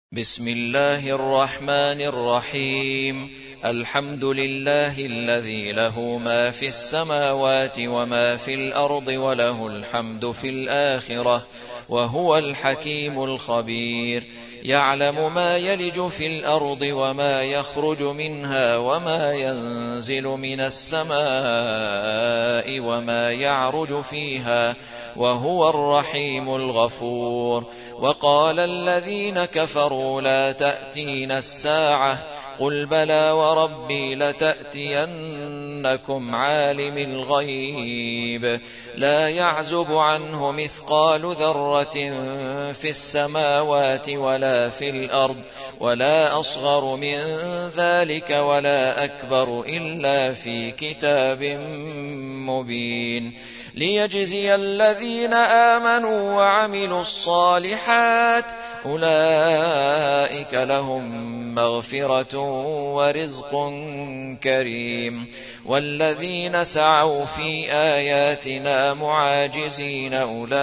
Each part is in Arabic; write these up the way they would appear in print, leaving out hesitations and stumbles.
بسم الله الرحمن الرحيم. الحمد لله الذي له ما في السماوات وما في الأرض وله الحمد في الآخرة وهو الحكيم الخبير. يعلم ما يلج في الأرض وما يخرج منها وما ينزل من السماء وما يعرج فيها وهو الرحيم الغفور. وقال الذين كفروا لا تأتين الساعة قل بلى وربي لتأتينكم عالم الغيب لا يعزب عنه مثقال ذرة في السماوات ولا في الأرض ولا أصغر من ذلك ولا أكبر إلا في كتاب مبين ليجزي الذين آمنوا وعملوا الصالحات أولئك لهم مغفرة ورزق كريم. والذين سعوا في آياتنا معاجزين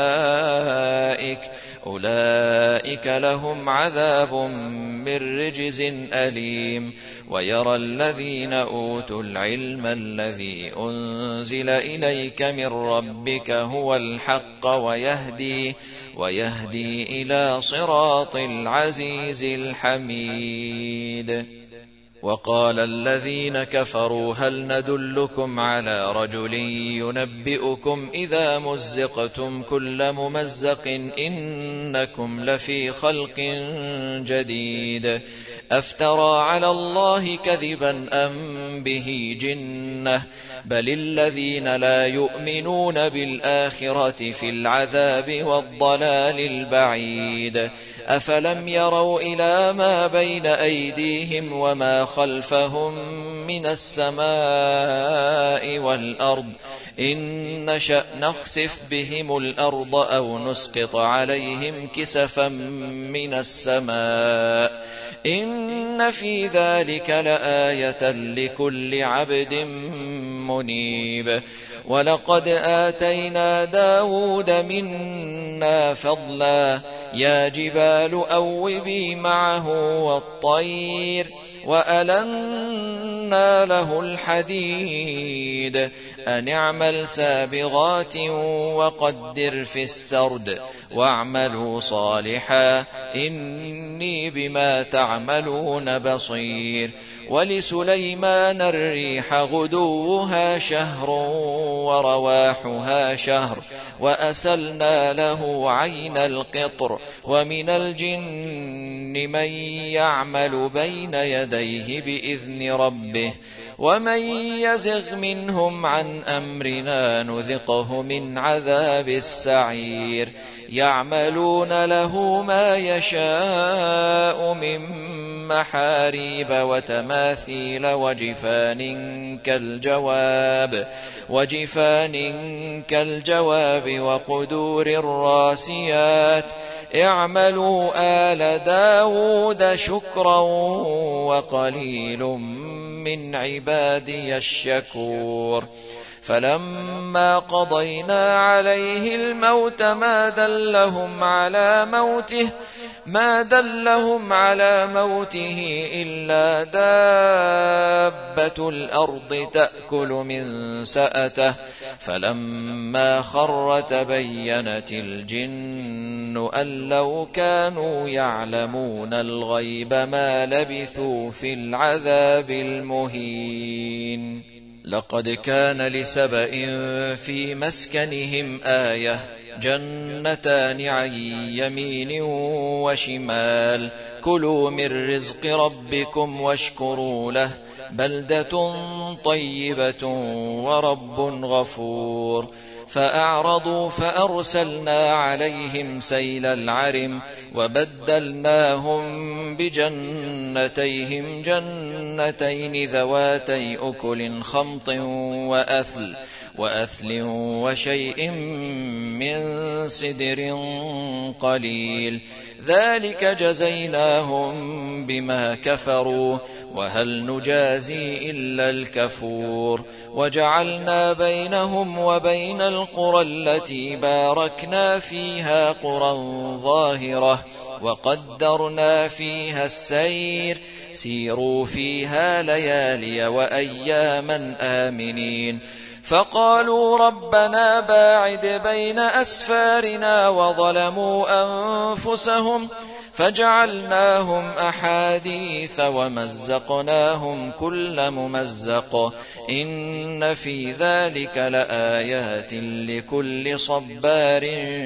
أولئك لهم عذاب من رجز أليم. ويرى الذين أوتوا العلم الذي أنزل إليك من ربك هو الحق ويهدي إلى صراط العزيز الحميد. وقال الذين كفروا هل ندلكم على رجل ينبئكم إذا مزقتم كل ممزق إنكم لفي خلق جديد أفترى على الله كذبا أم به جنة بل الذين لا يؤمنون بالآخرة في العذاب والضلال البعيد. أفلم يروا إلى ما بين أيديهم وما خلفهم من السماء والأرض إن نشأ نخسف بهم الأرض أو نسقط عليهم كسفا من السماء إن في ذلك لآية لكل عبد منيب. ولقد آتينا داود منا فضلا يا جبال أوبي معه والطير وألنا له الحديد أن اعمل سابغات وقدر في السرد واعملوا صالحا إني بما تعملون بصير. ولسليمان الريح غدوها شهر ورواحها شهر وأسلنا له عين القطر ومن الجن من يعمل بين يديه بإذن ربه ومن يزغ منهم عن أمرنا نذقه من عذاب السعير. يعملون له ما يشاء من محاريب وتماثيل وجفان كالجواب وقدور الراسيات اعملوا آل داود شكرا وقليل من عبادي الشكور. فلما قضينا عليه الموت ما دلهم على موته إلا دابة الأرض تأكل من سأته فلما خر تبينت الجن أن لو كانوا يعلمون الغيب ما لبثوا في العذاب المهين. لقد كان لسبإ في مسكنهم آية جنتان عن يمين وشمال كلوا من رزق ربكم واشكروا له بلدة طيبة ورب غفور. فأعرضوا فأرسلنا عليهم سيل العرم وبدلناهم بجنتيهم جنتين ذواتي أكل خمط وأثل وشيء من سدر قليل ذلك جزيناهم بما كفروا وهل نجازي إلا الكفور وجعلنا بينهم وبين القرى التي باركنا فيها قرى ظاهرة وقدرنا فيها السير سيروا فيها ليالي وأياما آمنين فقالوا ربنا باعد بين أسفارنا وظلموا أنفسهم فجعلناهم أحاديث ومزقناهم كل ممزق إن في ذلك لآيات لكل صبار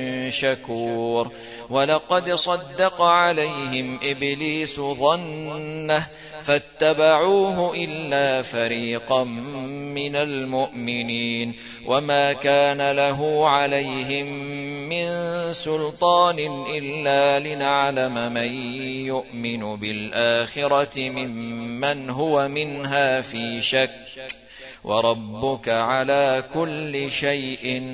شكور ولقد صدق عليهم إبليس ظنه فاتبعوه إلا فريقا من المؤمنين وما كان له عليهم من سلطان إلا لنعلم من يؤمن بالآخرة ممن هو منها في شك وربك على كل شيء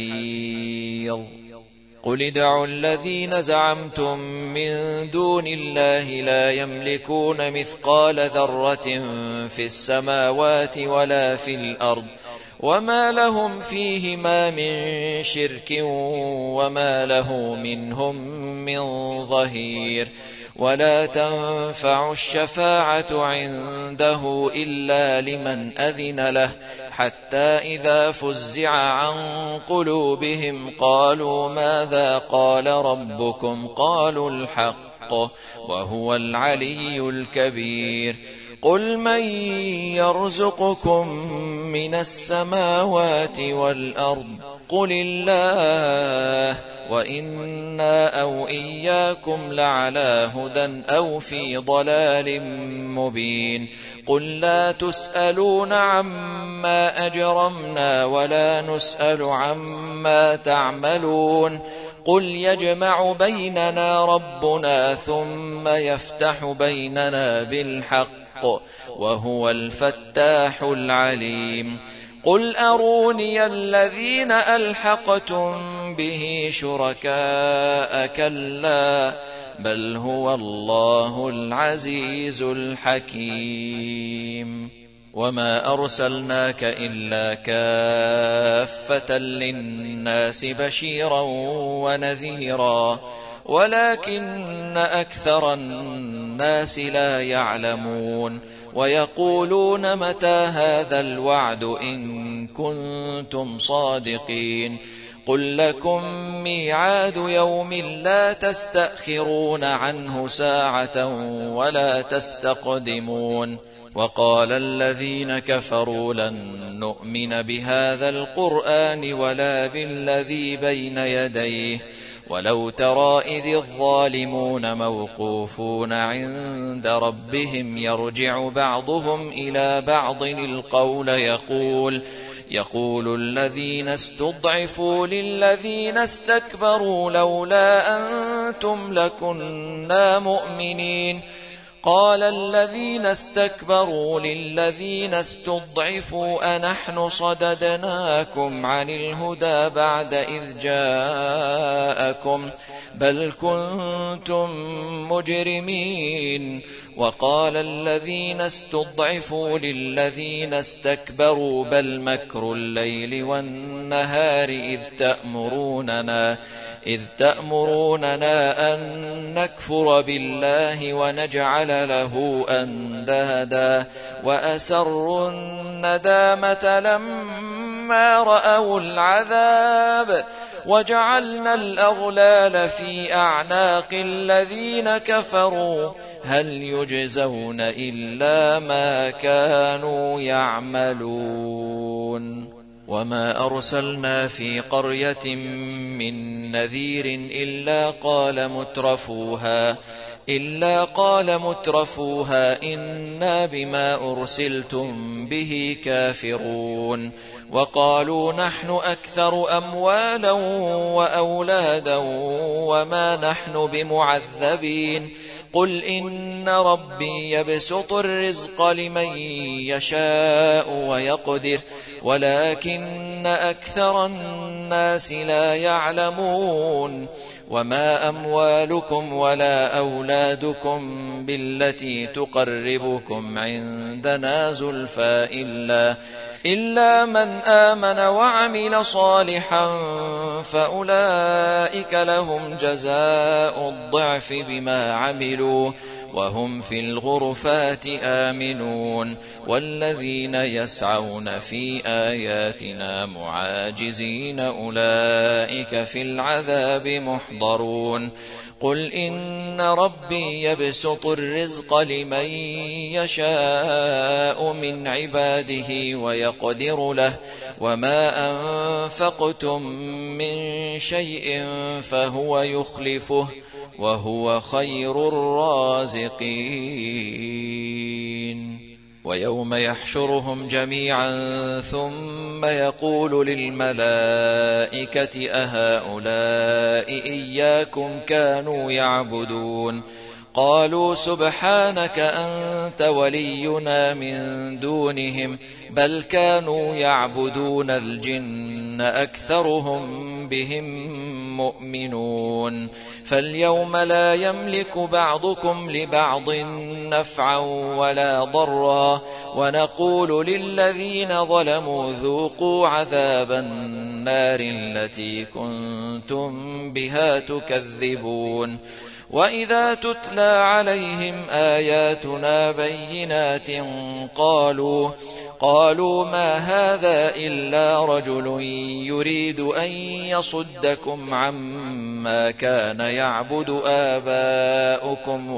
حفيظ قل ادعوا الذين زعمتم من دون الله لا يملكون مثقال ذرة في السماوات ولا في الأرض وما لهم فيهما من شرك وما له منهم من ظهير ولا تنفع الشفاعة عنده إلا لمن أذن له حتى إذا فزع عن قلوبهم قالوا ماذا قال ربكم قالوا الحق وهو العلي الكبير قل من يرزقكم من السماوات والأرض قل الله وإنا أو إياكم لعلى هدى أو في ضلال مبين قل لا تسألون عما أجرمنا ولا نسأل عما تعملون قل يجمع بيننا ربنا ثم يفتح بيننا بالحق وهو الفتاح العليم قل أروني الذين ألحقتم به شركاء كلا بل هو الله العزيز الحكيم وما أرسلناك إلا كافة للناس بشيرا ونذيرا ولكن أكثر الناس لا يعلمون ويقولون متى هذا الوعد إن كنتم صادقين قل لكم ميعاد يوم لا تستأخرون عنه ساعة ولا تستقدمون وقال الذين كفروا لن نؤمن بهذا القرآن ولا بالذي بين يديه ولو ترى إذ الظالمون موقوفون عند ربهم يرجع بعضهم إلى بعض القول يقول الذين استضعفوا للذين استكبروا لولا أنتم لكنا مؤمنين قال الذين استكبروا للذين استضعفوا أنحن صددناكم عن الهدى بعد إذ جاءكم بل كنتم مجرمين وقال الذين استضعفوا للذين استكبروا بل مكر الليل والنهار إذ تأمروننا أن نكفر بالله ونجعل له أندادا وأسروا الندامة لما رأوا العذاب وجعلنا الأغلال في أعناق الذين كفروا هل يجزون إلا ما كانوا يعملون وما أرسلنا في قرية من نذير إلا قال مترفوها إنا بما أرسلتم به كافرون وقالوا نحن أكثر أموالا وأولادا وما نحن بمعذبين قل إن ربي يبسط الرزق لمن يشاء ويقدر ولكن أكثر الناس لا يعلمون وما أموالكم ولا أولادكم بالتي تقربكم عندنا زلفى إلا من آمن وعمل صالحا فأولئك لهم جزاء الضعف بما عملوا وهم في الغرفات آمنون والذين يسعون في آياتنا معاجزين أولئك في العذاب محضرون قل إن ربي يبسط الرزق لمن يشاء من عباده ويقدر له وما أنفقتم من شيء فهو يخلفه وهو خير الرازقين ويوم يحشرهم جميعا ثم يقول للملائكة أهؤلاء إياكم كانوا يعبدون قالوا سبحانك أنت ولينا من دونهم بل كانوا يعبدون الجن أكثرهم بهم مؤمنون فاليوم لا يملك بعضكم لبعض نفعا ولا ضرا ونقول للذين ظلموا ذوقوا عذاب النار التي كنتم بها تكذبون وإذا تتلى عليهم آياتنا بينات قالوا ما هذا إلا رجل يريد أن يصدكم عما كان يعبد آباؤكم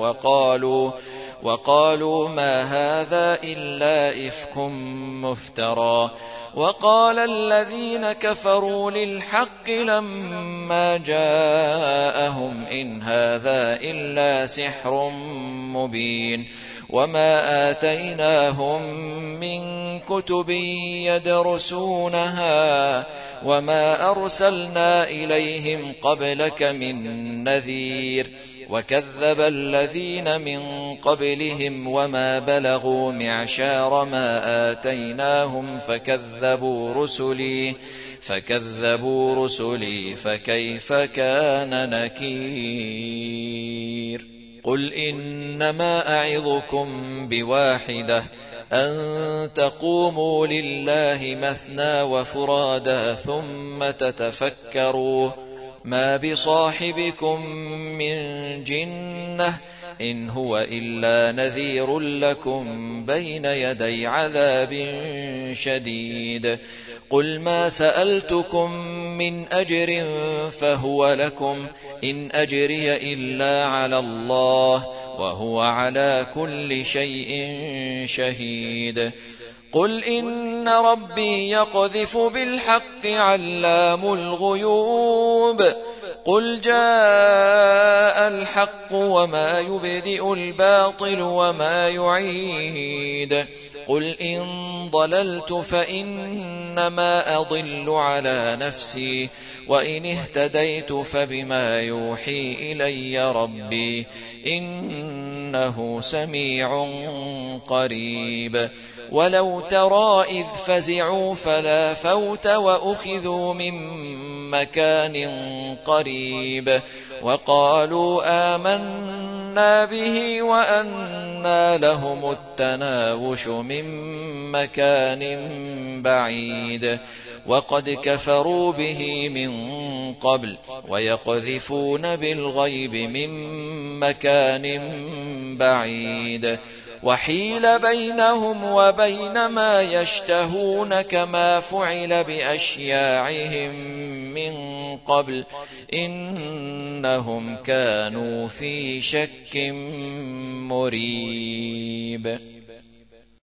وقالوا ما هذا إلا إفك مفترى وقال الذين كفروا للحق لما جاءهم إن هذا إلا سحر مبين وما آتيناهم من كتب يدرسونها وما أرسلنا إليهم قبلك من نذير وكذب الذين من قبلهم وما بلغوا معشار ما آتيناهم فكذبوا رسلي فكيف كان نكير قل إنما أعظكم بواحدة أن تقوموا لله مثنى وفرادا ثم تتفكروا ما بصاحبكم من جنة إن هو إلا نذير لكم بين يدي عذاب شديد قل ما سألتكم من أجر فهو لكم إن أجري إلا على الله وهو على كل شيء شهيد قل إن ربي يقذف بالحق علام الغيوب قل جاء الحق وما يبدئ الباطل وما يعيد قل إن ضللت فإنما أضل على نفسي وإن اهتديت فبما يوحي إلي ربي إنه سميع قريب ولو ترى إذ فزعوا فلا فوت وأخذوا من مكان قريب وقالوا آمنا به وأنى لهم التناوش من مكان بعيد وقد كفروا به من قبل ويقذفون بالغيب من مكان بعيد وحيل بينهم وبين ما يشتهون كما فعل بأشياعهم من قبل إنهم كانوا في شك مريب